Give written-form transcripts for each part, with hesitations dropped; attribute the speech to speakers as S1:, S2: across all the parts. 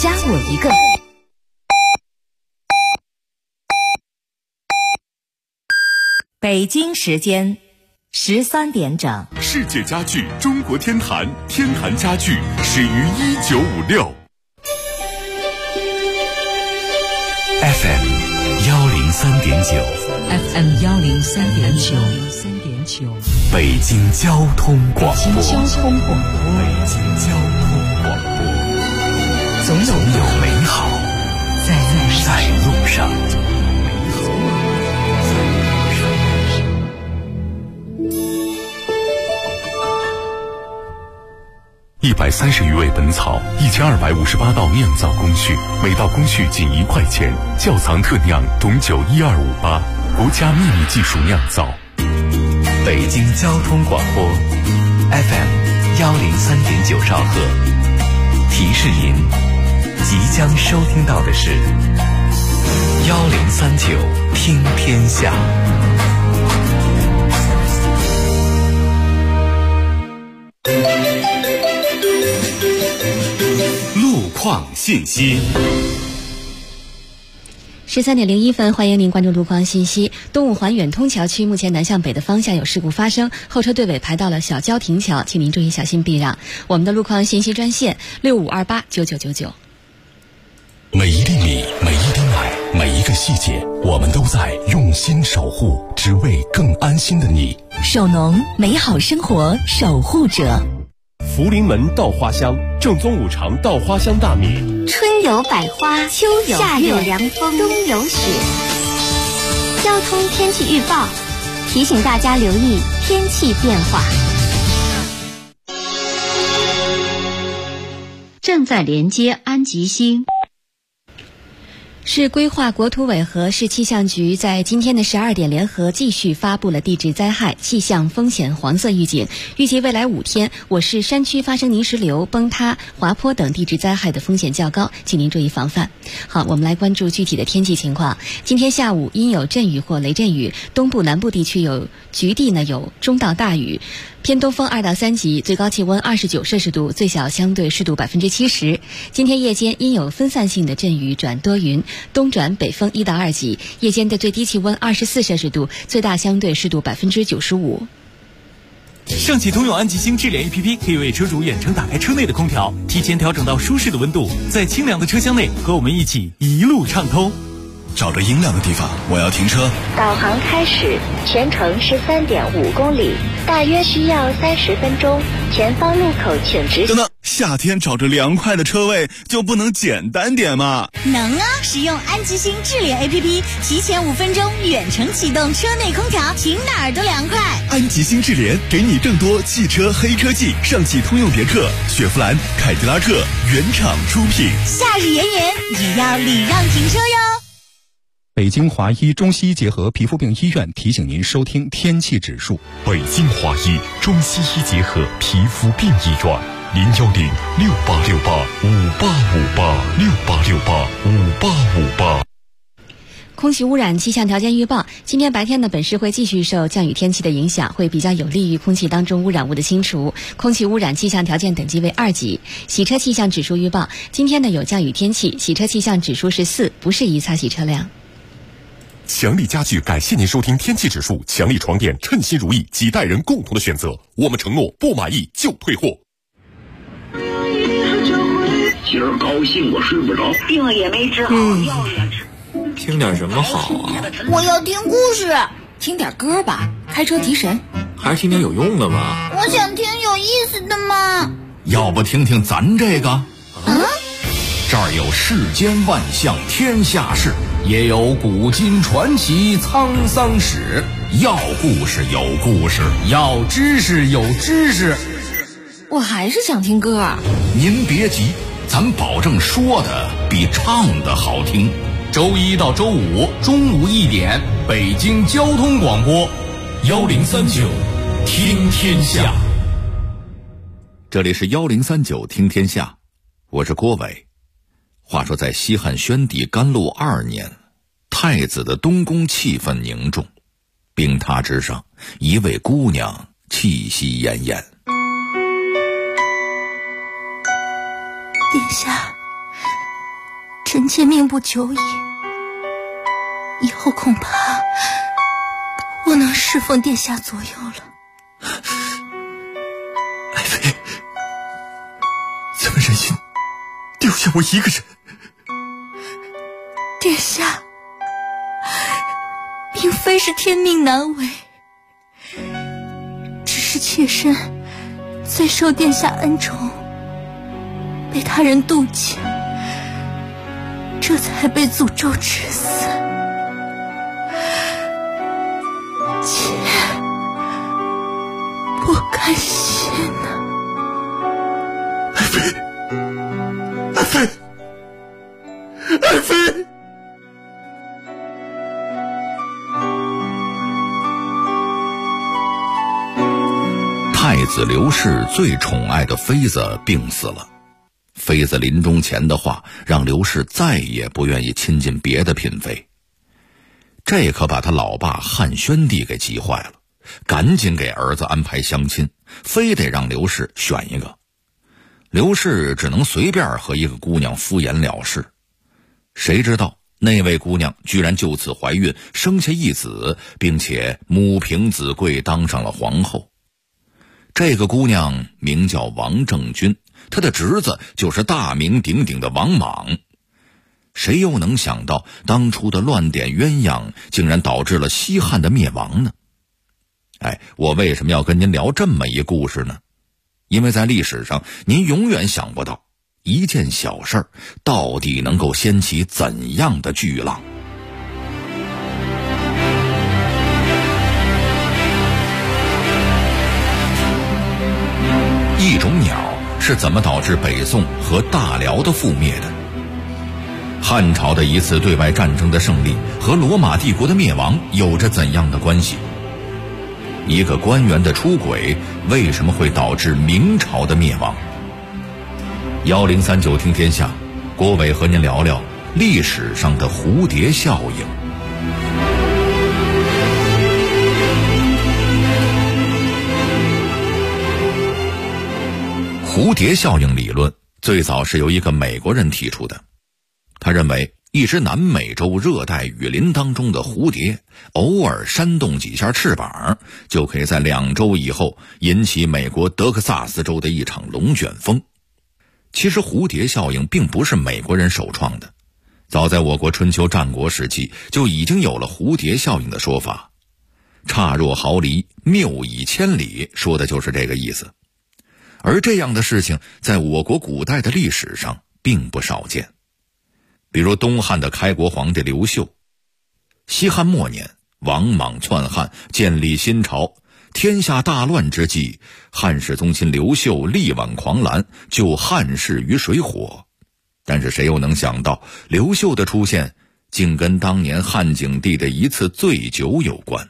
S1: 加我一个。北京时间13点整，
S2: 世界家具中国天坛，天坛家具始于1956。FM 103.9
S3: FM 103.9，
S2: 北京交通广播。
S3: 北京交通广播，
S2: 总有美好在路上。130余味本草，1258道酿造工序，每道工序仅1块钱。窖藏特酿董酒12588，国家秘密技术酿造。北京交通广播 FM 103.9兆赫。提示您，即将收听到的是1039听天下。路况信息。
S4: 13点01分，欢迎您关注路况信息。东武环远通桥区目前南向北的方向有事故发生，后车队尾排到了小交亭桥，请您注意小心避让。我们的路况信息专线65289999。
S2: 每一粒米，每一滴奶，每一个细节，我们都在用心守护，只为更安心的你。
S1: 首农，美好生活守护者。
S5: 福临门稻花香，正宗五常稻花香大米。
S6: 春有百花，秋有夏有凉风，冬有雪。交通天气预报提醒大家留意天气变化。
S3: 正在连接安吉星。
S4: 市规划国土委和市气象局在今天的12点联合继续发布了地质灾害气象风险黄色预警，预计未来5天我市山区发生泥石流、崩塌、滑坡等地质灾害的风险较高，请您注意防范。好，我们来关注具体的天气情况。今天下午阴有阵雨或雷阵雨，东部南部地区有局地有中到大雨，偏东风2到3级，最高气温29摄氏度，最小相对湿度70%。今天夜间阴有分散性的阵雨转多云，东转北风1到2级，夜间的最低气温24摄氏度，最大相对湿度95%。
S7: 上汽通用安吉星智联 APP 可以为车主远程打开车内的空调，提前调整到舒适的温度，在清凉的车厢内和我们一起一路畅通。
S2: 找着阴凉的地方，我要停车。
S6: 导航开始，全程13.5公里，大约需要30分钟。前方路口请直行。
S2: 等等，夏天找着凉快的车位就不能简单点吗？
S8: 能啊！使用安吉星智联 APP， 提前5分钟远程启动车内空调，停哪儿都凉快。
S2: 安吉星智联给你更多汽车黑科技，上汽通用别克、雪佛兰、凯迪拉克原厂出品。
S8: 夏日炎炎也要礼让停车哟。
S9: 北京华医中西医结合皮肤病医院提醒您收听天气指数。
S2: 北京华医中西医结合皮肤病医院，01068685858，68685858。
S4: 空气污染气象条件预报，今天白天呢，本市会继续受降雨天气的影响，会比较有利于空气当中污染物的清除。空气污染气象条件等级为2级。洗车气象指数预报，今天呢有降雨天气，洗车气象指数是4，不适宜擦洗车辆。
S2: 强力家具感谢您收听天气指数，强力床垫称心如意，几代人共同的选择，我们承诺不满意就退货。
S10: 今儿高兴我睡不着，
S11: 病也没治好，药也吃。
S12: 听点什么好啊？
S11: 我要听故事。听点歌吧，开车提神。
S12: 还是听点有用的吧。
S11: 我想听有意思的嘛。
S13: 要不听听咱这个？这儿有世间万象天下事，也有古今传奇沧桑史。要故事有故事，要知识有知识。
S11: 我还是想听歌。
S13: 您别急，咱保证说的比唱的好听。周1到周5中午1点，北京交通广播1039听天下。
S14: 这里是1039听天下，我是郭伟。话说在西汉宣帝甘露2年，太子的东宫气氛凝重，冰榻之上，一位姑娘气息奄奄。
S15: 殿下， 臣妾命不久矣，以后恐怕不能侍奉殿下左右了。
S12: 爱妃，怎么忍心丢下我一个人？
S15: 殿下并非是天命难违，只是妾身最受殿下恩宠，被他人妒忌，这才被诅咒致死。妾不甘心啊！
S12: 爱妃，爱妃，爱妃！
S14: 太子刘氏最宠爱的妃子病死了，妃子临终前的话让刘氏再也不愿意亲近别的嫔妃，这可把他老爸汉宣帝给急坏了，赶紧给儿子安排相亲，非得让刘氏选一个。刘氏只能随便和一个姑娘敷衍了事，谁知道那位姑娘居然就此怀孕，生下一子，并且母凭子贵，当上了皇后。这个姑娘名叫王政君，她的侄子就是大名鼎鼎的王莽。谁又能想到当初的乱点鸳鸯竟然导致了西汉的灭亡呢？我为什么要跟您聊这么一故事呢？因为在历史上您永远想不到一件小事到底能够掀起怎样的巨浪。一种鸟是怎么导致北宋和大辽的覆灭的？汉朝的一次对外战争的胜利和罗马帝国的灭亡有着怎样的关系？一个官员的出轨为什么会导致明朝的灭亡？1039听天下，郭伟和您聊聊历史上的蝴蝶效应。蝴蝶效应理论最早是由一个美国人提出的，他认为一只南美洲热带雨林当中的蝴蝶偶尔扇动几下翅膀，就可以在2周以后引起美国德克萨斯州的一场龙卷风。其实蝴蝶效应并不是美国人首创的，早在我国春秋战国时期就已经有了蝴蝶效应的说法，差若毫厘，谬以千里，说的就是这个意思。而这样的事情在我国古代的历史上并不少见。比如东汉的开国皇帝刘秀，西汉末年王莽篡汉，建立新朝，天下大乱之际，汉室宗亲刘秀力挽狂澜，救汉室于水火。但是谁又能想到刘秀的出现竟跟当年汉景帝的一次醉酒有关。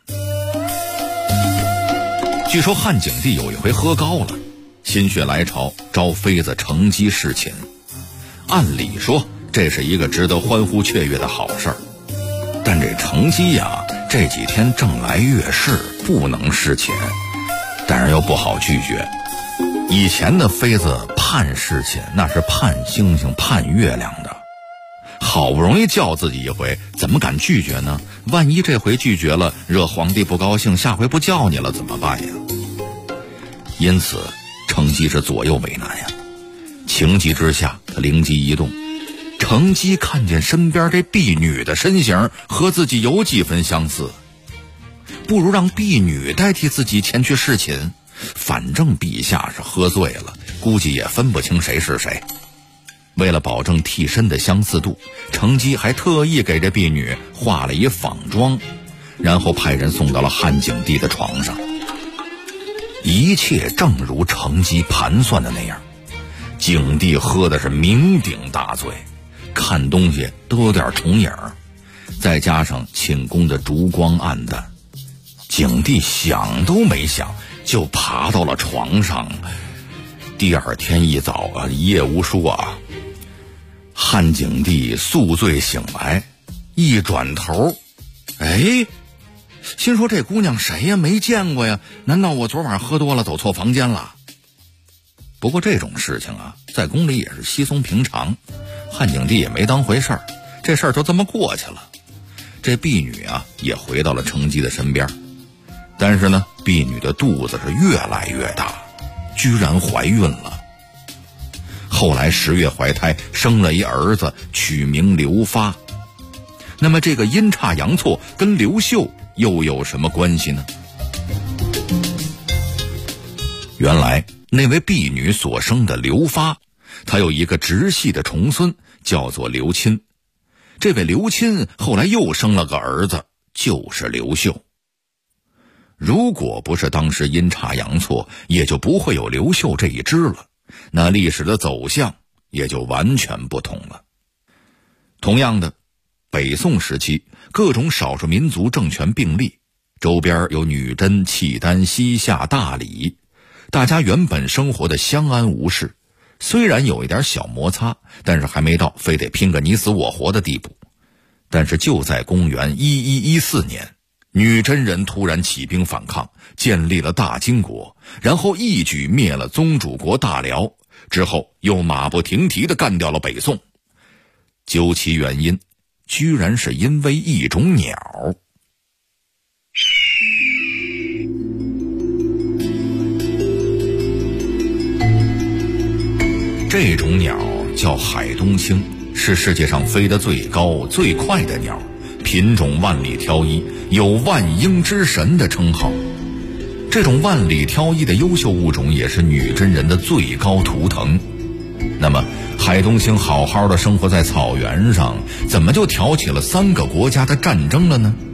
S14: 据说汉景帝有一回喝高了，心血来潮招妃子乘机侍寝，按理说这是一个值得欢呼雀跃的好事儿，但这乘机呀，这几天正来月事，不能侍寝，但是又不好拒绝。以前的妃子盼侍寝那是盼星星盼月亮的，好不容易叫自己一回，怎么敢拒绝呢？万一这回拒绝了，惹皇帝不高兴，下回不叫你了怎么办呀？因此乘机是左右为难呀。情急之下，他灵机一动，乘机看见身边这婢女的身形和自己有几分相似，不如让婢女代替自己前去侍寝，反正陛下是喝醉了，估计也分不清谁是谁。为了保证替身的相似度，乘机还特意给这婢女化了一仿妆，然后派人送到了汉景帝的床上。一切正如乘机盘算的那样，景帝喝的是酩酊大醉，看东西都有点重影，再加上寝宫的烛光暗淡，景帝想都没想就爬到了床上。第二天一早一夜无书啊，汉景帝宿醉醒来，一转头，心说这姑娘谁呀？没见过呀，难道我昨晚喝多了走错房间了？不过这种事情啊，在宫里也是稀松平常， 汉景帝也没当回事儿，这事儿就这么过去了。这婢女啊也回到了程基的身边，但是呢，婢女的肚子是越来越大，居然怀孕了。后来10月怀胎，生了一儿子，取名刘发。那么这个阴差阳错跟刘秀又有什么关系呢？原来那位婢女所生的刘发，他有一个直系的重孙，叫做刘钦。这位刘钦后来又生了个儿子，就是刘秀。如果不是当时阴差阳错，也就不会有刘秀这一支了，那历史的走向也就完全不同了。同样的，北宋时期各种少数民族政权并立，周边有女真、契丹、西夏、大理，大家原本生活的相安无事，虽然有一点小摩擦，但是还没到非得拼个你死我活的地步。但是就在公元1114年，女真人突然起兵反抗，建立了大金国，然后一举灭了宗主国大辽，之后又马不停蹄地干掉了北宋。究其原因，居然是因为一种鸟。这种鸟叫海东青，是世界上飞得最高最快的鸟，品种万里挑一，有万鹰之神的称号。这种万里挑一的优秀物种也是女真人的最高图腾。那么海东青好好的生活在草原上，怎么就挑起了3个国家的战争了呢？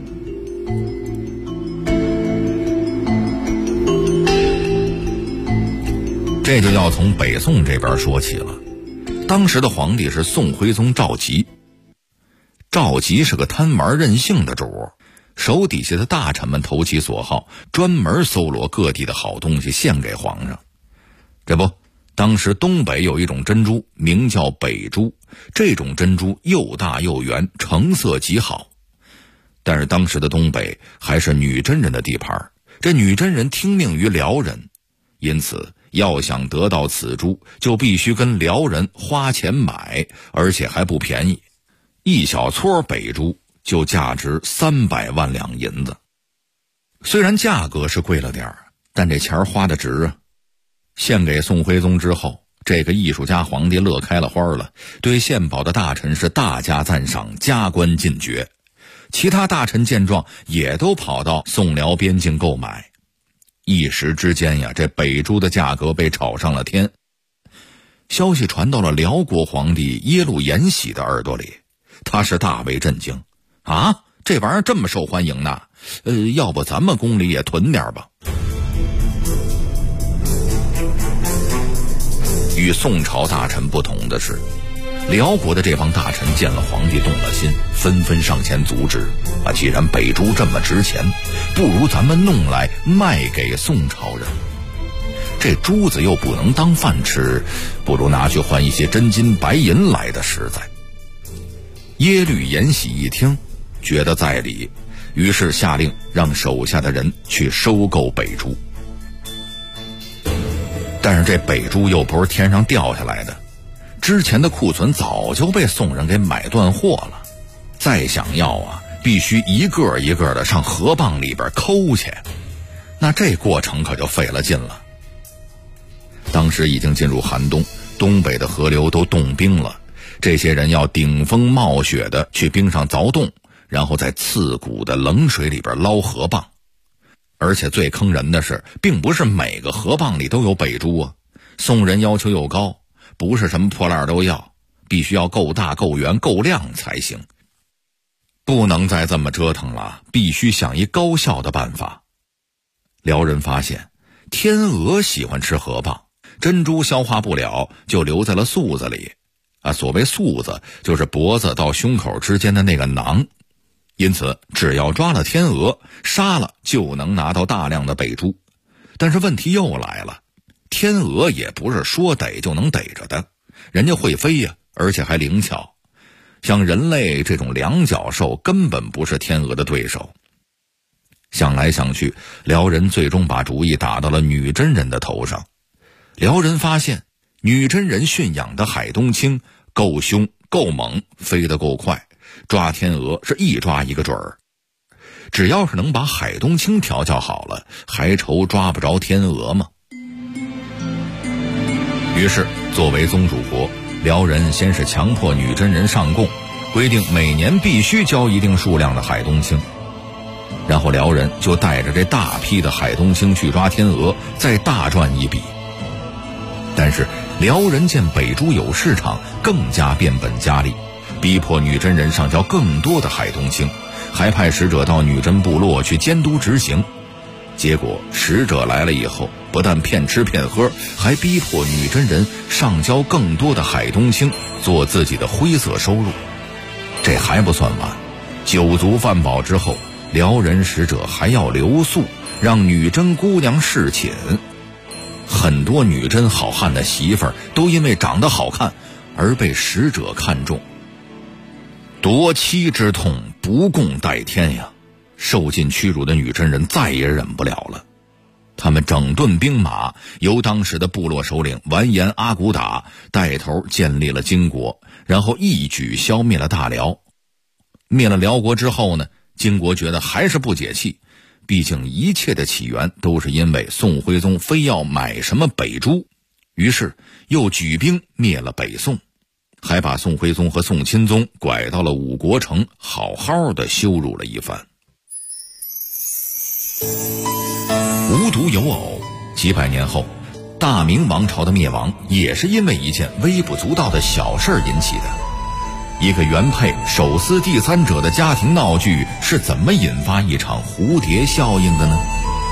S14: 这就要从北宋这边说起了。当时的皇帝是宋徽宗赵佶。赵佶是个贪玩任性的主，手底下的大臣们投其所好，专门搜罗各地的好东西献给皇上。这不，当时东北有一种珍珠名叫北珠，这种珍珠又大又圆，成色极好。但是当时的东北还是女真人的地盘，这女真人听命于辽人，因此要想得到此珠，就必须跟辽人花钱买，而且还不便宜。一小撮北珠就价值300万两银子。虽然价格是贵了点，但这钱花的值啊。献给宋徽宗之后，这个艺术家皇帝乐开了花了，对献宝的大臣是大加赞赏，加官进爵。其他大臣见状也都跑到宋辽边境购买。一时之间呀，这北珠的价格被炒上了天。消息传到了辽国皇帝耶路延禧的耳朵里，他是大为震惊啊！这玩意儿这么受欢迎呢？要不咱们宫里也囤点吧。与宋朝大臣不同的是，辽国的这帮大臣见了皇帝动了心，纷纷上前阻止啊！既然北珠这么值钱，不如咱们弄来卖给宋朝人。这珠子又不能当饭吃，不如拿去换一些真金白银来的实在。耶律延禧一听，觉得在理，于是下令让手下的人去收购北珠。但是这北珠又不是天上掉下来的，之前的库存早就被宋人给买断货了，再想要啊，必须一个一个的上河蚌里边抠去，那这过程可就费了劲了。当时已经进入寒冬，东北的河流都冻冰了，这些人要顶风冒雪的去冰上凿洞，然后在刺骨的冷水里边捞河蚌。而且最坑人的是，并不是每个河蚌里都有北珠啊，宋人要求又高，不是什么破烂都要，必须要够大够圆够亮才行。不能再这么折腾了，必须想一高效的办法。辽人发现天鹅喜欢吃河蚌，珍珠消化不了，就留在了嗉子里啊。所谓嗉子，就是脖子到胸口之间的那个囊。因此只要抓了天鹅，杀了就能拿到大量的北珠。但是问题又来了，天鹅也不是说逮就能逮着的，人家会飞呀，而且还灵巧。像人类这种两脚兽根本不是天鹅的对手。想来想去，辽人最终把主意打到了女真人的头上。辽人发现女真人驯养的海东青够凶够猛，飞得够快，抓天鹅是一抓一个准儿。只要是能把海东青调教好了，还愁抓不着天鹅吗？于是作为宗主国，辽人先是强迫女真人上贡，规定每年必须交一定数量的海东青，然后辽人就带着这大批的海东青去抓天鹅，再大赚一笔。但是辽人见北诸有市场，更加变本加厉，逼迫女真人上交更多的海东青，还派使者到女真部落去监督执行。结果使者来了以后，不但骗吃骗喝，还逼迫女真人上交更多的海东青做自己的灰色收入。这还不算完，酒足饭饱之后，辽人使者还要留宿，让女真姑娘侍寝。很多女真好汉的媳妇儿都因为长得好看而被使者看中。夺妻之痛不共戴天呀！受尽屈辱的女真人再也忍不了了，他们整顿兵马，由当时的部落首领完颜阿骨打带头建立了金国，然后一举消灭了大辽。灭了辽国之后呢，金国觉得还是不解气，毕竟一切的起源都是因为宋徽宗非要买什么北诸，于是又举兵灭了北宋，还把宋徽宗和宋钦宗拐到了五国城，好好的羞辱了一番。无独有偶，几百年后，大明王朝的灭亡也是因为一件微不足道的小事引起的。一个原配手撕第三者的家庭闹剧是怎么引发一场蝴蝶效应的呢？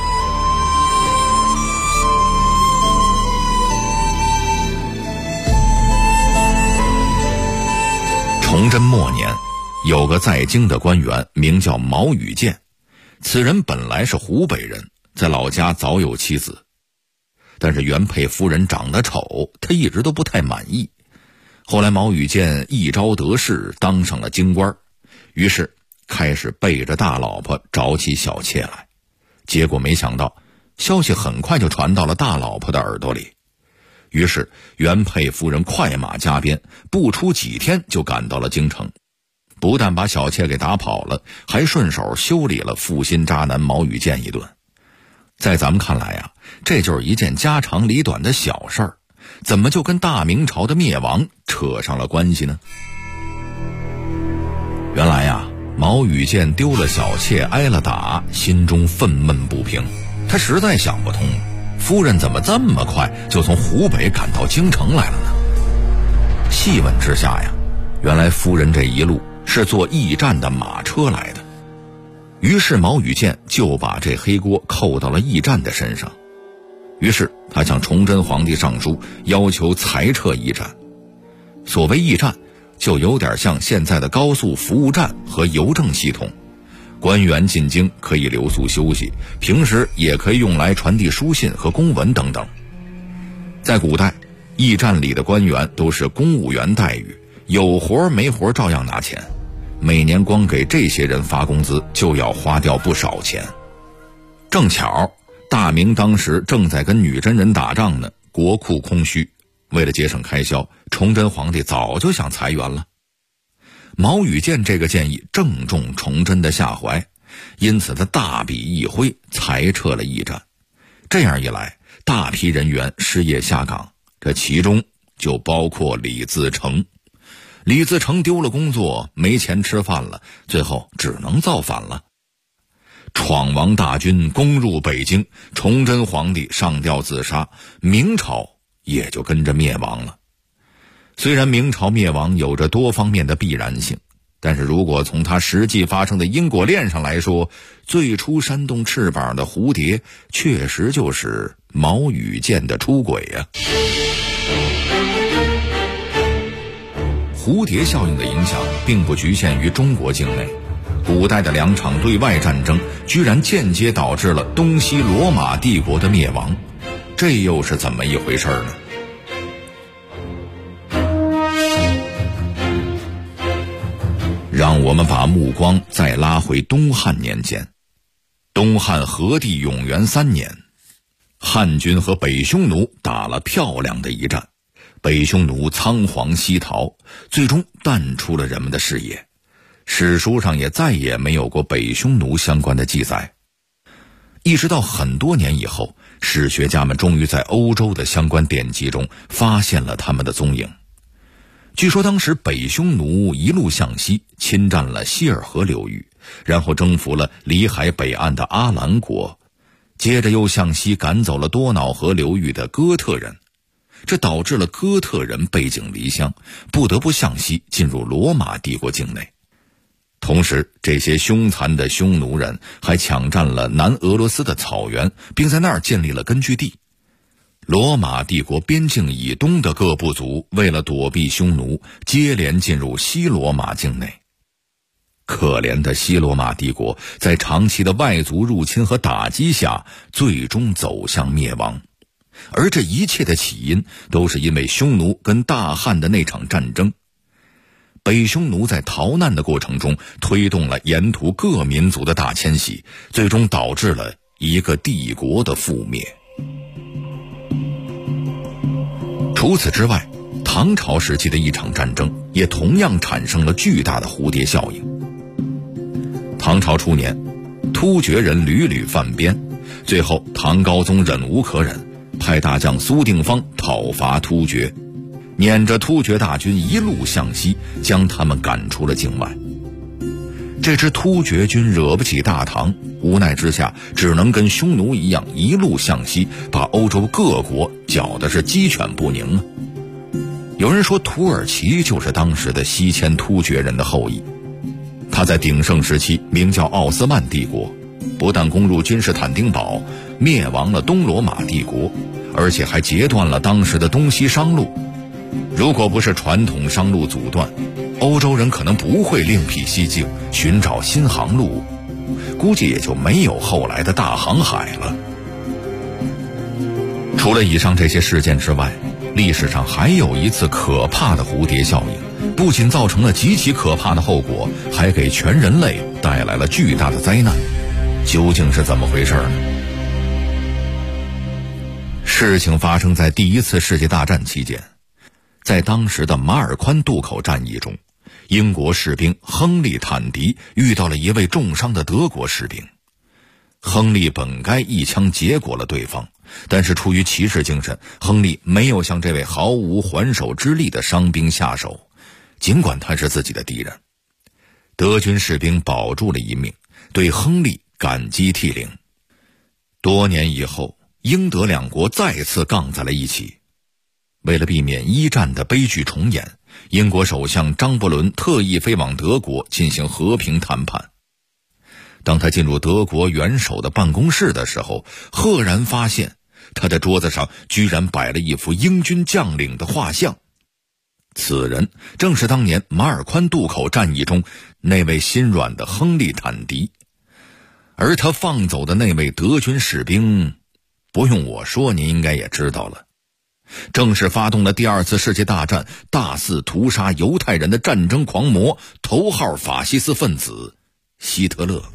S14: 崇祯末年，有个在京的官员名叫毛羽建，此人本来是湖北人，在老家早有妻子，但是原配夫人长得丑，他一直都不太满意。后来毛羽建一朝得势，当上了京官，于是开始背着大老婆找起小妾来。结果没想到，消息很快就传到了大老婆的耳朵里。于是原配夫人快马加鞭，不出几天就赶到了京城，不但把小妾给打跑了，还顺手修理了负心渣男毛羽建一顿。在咱们看来啊，这就是一件家长里短的小事儿，怎么就跟大明朝的灭亡扯上了关系呢？原来呀，毛羽建丢了小妾，挨了打，心中愤懑不平，他实在想不通，夫人怎么这么快就从湖北赶到京城来了呢？细问之下呀，原来夫人这一路是坐驿站的马车来的。于是毛羽建就把这黑锅扣到了驿站的身上。于是他向崇祯皇帝上书，要求裁撤驿站。所谓驿站，就有点像现在的高速服务站和邮政系统，官员进京可以留宿休息，平时也可以用来传递书信和公文等等。在古代，驿站里的官员都是公务员待遇，有活没活照样拿钱，每年光给这些人发工资就要花掉不少钱。正巧大明当时正在跟女真人打仗呢，国库空虚，为了节省开销，崇祯皇帝早就想裁员了。毛羽建这个建议正中崇祯的下怀，因此他大笔一挥，裁撤了驿站。这样一来，大批人员失业下岗，这其中就包括李自成。李自成丢了工作，没钱吃饭了，最后只能造反了。闯王大军攻入北京，崇祯皇帝上吊自杀，明朝也就跟着灭亡了。虽然明朝灭亡有着多方面的必然性，但是如果从它实际发生的因果链上来说，最初扇动翅膀的蝴蝶确实就是毛羽建的出轨啊。蝴蝶效应的影响并不局限于中国境内，古代的2场对外战争居然间接导致了东西罗马帝国的灭亡，这又是怎么一回事呢？让我们把目光再拉回东汉年间。东汉和帝永元3年，汉军和北匈奴打了漂亮的一战， 北匈奴仓皇西逃，最终淡出了人们的视野。史书上也再也没有过北匈奴相关的记载。一直到很多年以后，史学家们终于在欧洲的相关典籍中发现了他们的踪影。据说当时北匈奴一路向西，侵占了希尔河流域，然后征服了里海北岸的阿兰国，接着又向西赶走了多瑙河流域的哥特人，这导致了哥特人背井离乡，不得不向西进入罗马帝国境内。同时，这些凶残的匈奴人还抢占了南俄罗斯的草原，并在那儿建立了根据地。罗马帝国边境以东的各部族为了躲避匈奴，接连进入西罗马境内。可怜的西罗马帝国在长期的外族入侵和打击下，最终走向灭亡。而这一切的起因都是因为匈奴跟大汉的那场战争。北匈奴在逃难的过程中推动了沿途各民族的大迁徙，最终导致了一个帝国的覆灭。除此之外，唐朝时期的一场战争也同样产生了巨大的蝴蝶效应。唐朝初年，突厥人屡屡犯边，最后唐高宗忍无可忍，派大将苏定方讨伐突厥，撵着突厥大军一路向西，将他们赶出了境外。这支突厥军惹不起大唐，无奈之下只能跟匈奴一样一路向西，把欧洲各国搅得是鸡犬不宁啊。有人说土耳其就是当时的西迁突厥人的后裔，他在鼎盛时期名叫奥斯曼帝国，不但攻入君士坦丁堡，灭亡了东罗马帝国，而且还截断了当时的东西商路。如果不是传统商路阻断，欧洲人可能不会另辟蹊径寻找新航路，估计也就没有后来的大航海了。除了以上这些事件之外，历史上还有一次可怕的蝴蝶效应，不仅造成了极其可怕的后果，还给全人类带来了巨大的灾难。究竟是怎么回事呢？事情发生在第一次世界大战期间，在当时的马尔宽渡口战役中，英国士兵亨利·坦迪遇到了一位重伤的德国士兵。亨利本该一枪结果了对方，但是出于骑士精神，亨利没有向这位毫无还手之力的伤兵下手，尽管他是自己的敌人。德军士兵保住了一命，对亨利感激涕零。多年以后，英德两国再次杠在了一起。为了避免一战的悲剧重演，英国首相张伯伦特意飞往德国进行和平谈判。当他进入德国元首的办公室的时候，赫然发现他的桌子上居然摆了一幅英军将领的画像。此人正是当年马尔宽渡口战役中那位心软的亨利·坦迪。而他放走的那位德军士兵，不用我说，您应该也知道了，正是发动了第二次世界大战大肆屠杀犹太人的战争狂魔，头号法西斯分子希特勒。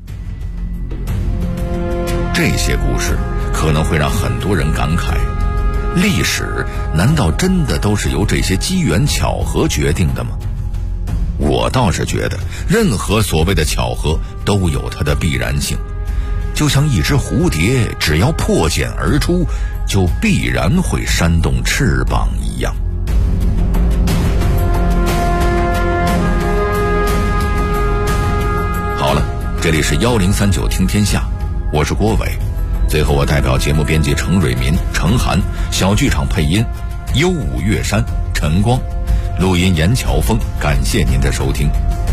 S14: 这些故事可能会让很多人感慨，历史难道真的都是由这些机缘巧合决定的吗？我倒是觉得任何所谓的巧合都有它的必然性，就像一只蝴蝶只要破茧而出，就必然会扇动翅膀一样。好了，这里是1039听天下，我是郭伟。最后我代表节目编辑程蕊民、程涵，小剧场配音幽舞月山、陈光，录音严乔峰，感谢您的收听。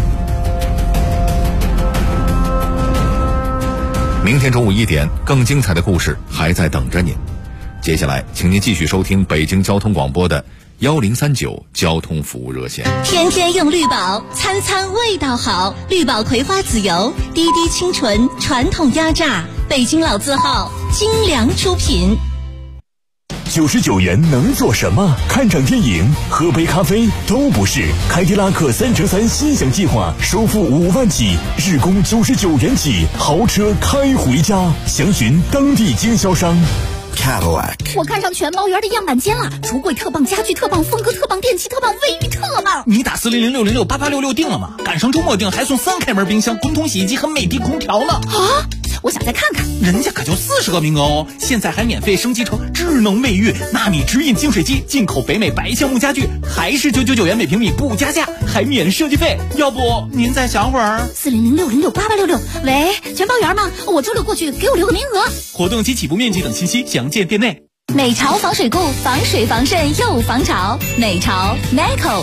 S14: 明天中午1点，更精彩的故事还在等着您。接下来请您继续收听北京交通广播的1039交通服务热线。
S8: 天天用绿宝，餐餐味道好。绿宝葵花籽油，滴滴清纯，传统压榨，北京老字号，精良出品。
S16: 99元能做什么？看场电影、喝杯咖啡都不是。凯迪拉克3乘3心享计划，首付5万起，日供99元起，豪车开回家。详询当地经销商。
S12: Cadillac。
S11: 我看上全包园的样板间了，橱柜特棒，家具特棒，风格特棒，电器特棒，卫浴特棒。
S7: 你打400-606-8866定了吗？赶上周末定还送3开门冰箱、滚筒洗衣机和美的空调呢。
S11: 啊！我想再看看，
S7: 人家可就40个名额哦！现在还免费升级成智能卫浴、纳米直饮净水机，进口北美白橡木家具，还是999元每平米不加价，还免设计费。要不您再想会儿
S11: ？400-606-8866。喂，全包园吗？我周六过去，给我留个名额。
S7: 活动及起步面积等信息详见店内。
S8: 美潮防水固，防水防渗又防潮。美潮 Meco。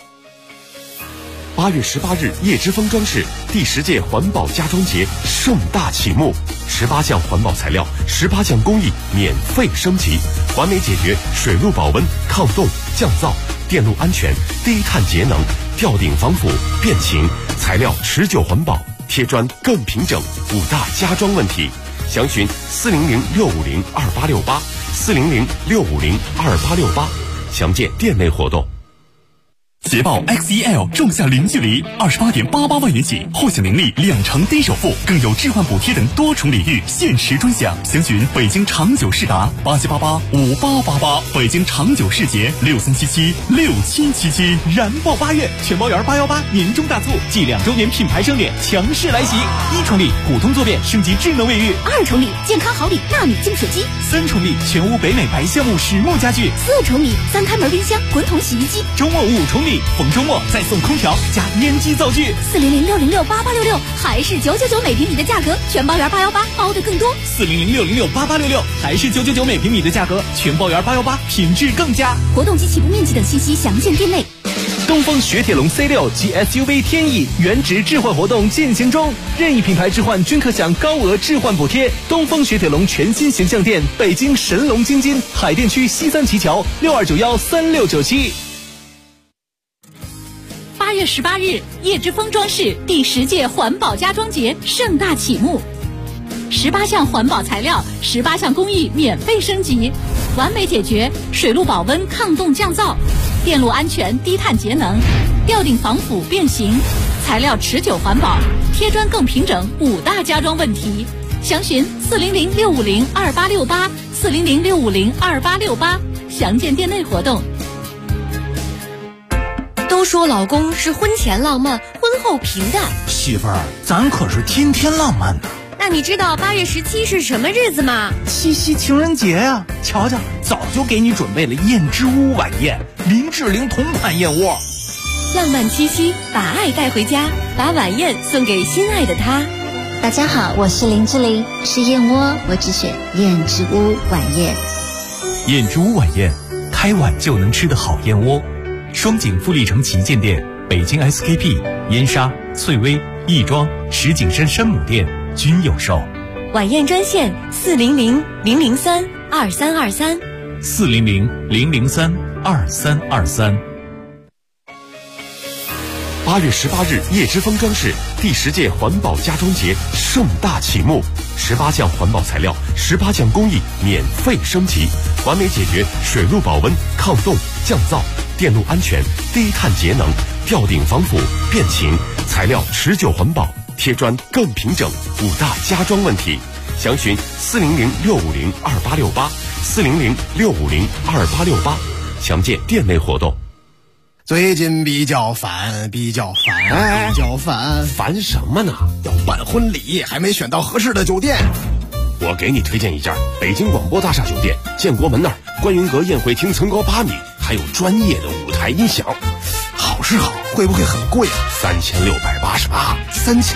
S2: 8月18日，叶之峰装饰第10届环保家装节盛大启幕，18项环保材料，18项工艺免费升级，完美解决水路保温、抗冻、降噪、电路安全、低碳节能、吊顶防腐、变形，材料持久环保，贴砖更平整，5大家装问题。详询400-650-2868，400-650-2868，详见店内活动。
S17: 捷豹 XEL 仲夏零距离28.88万元起，获享年利2成低首付，更有置换补贴等多重礼遇，限时专享。详询北京长久世达87885888，北京长久世捷63776777。
S7: 燃爆8月，全包园818年终大促，继2周年品牌盛典强势来袭！1重礼普通坐便升级智能卫浴
S11: ，2重礼健康好礼纳米净水机
S7: ，3重礼全屋北美白橡木实木家具
S11: ，4重礼3开门冰箱、滚筒洗衣机。
S7: 周末5重礼，逢周末再送空调加烟机灶具。
S11: 400-606-8866，还是999每平米的价格，全包园818包的更多。
S7: 400-606-8866，还是999每平米的价格，全包园818品质更佳。
S11: 活动及起步面积等信息详见店内。
S18: 东风雪铁龙 C6 及 SUV 天翼原值置换活动进行中，任意品牌置换均可享高额置换补贴。东风雪铁龙全新形象店，北京神龙京津，海淀区西三旗桥，62913697。
S8: 8月18日，叶之峰装饰第10届环保家装节盛大启幕，18项环保材料，18项工艺免费升级，完美解决水路保温、抗冻降噪、电路安全、低碳节能、吊顶防腐变形，材料持久环保，贴砖更平整，5大家装问题。详询400-650-2868，400-650-2868，详见店内活动。
S1: 都说老公是婚前浪漫，婚后平淡。
S7: 媳妇儿，咱可是天天浪漫呢。
S1: 那你知道8月17是什么日子吗？
S7: 七夕情人节呀！瞧瞧，早就给你准备了燕之屋晚宴，林志玲同款燕窝。
S1: 浪漫七夕，把爱带回家，把晚宴送给心爱的他。
S19: 大家好，我是林志玲，吃燕窝我只选燕之屋晚宴。
S7: 燕之屋晚宴，开晚就能吃的好燕窝。双井富力城旗舰店、北京 SKP、燕莎、翠微、亦庄、石景山山姆店均有售。
S1: 晚宴专线400-003-2323。
S7: 400-003-2323。
S2: 8月18日，叶之峰装饰第10届环保家装节盛大启幕，18项环保材料，18项工艺免费升级，完美解决水路保温、抗冻、降噪、电路安全、低碳节能、吊顶防腐、变形，材料持久环保，贴砖更平整，5大家装问题。详询400-650-2868，400-650-2868，详见店内活动。
S12: 最近比较烦，
S2: 烦什么呢？
S12: 要办婚礼，还没选到合适的酒店。
S2: 我给你推荐一家北京广播大厦酒店，建国门那儿，观云阁宴会厅层高8米，还有专业的舞台音响。
S12: 好是好，会不会很贵啊？
S2: 3688，3000。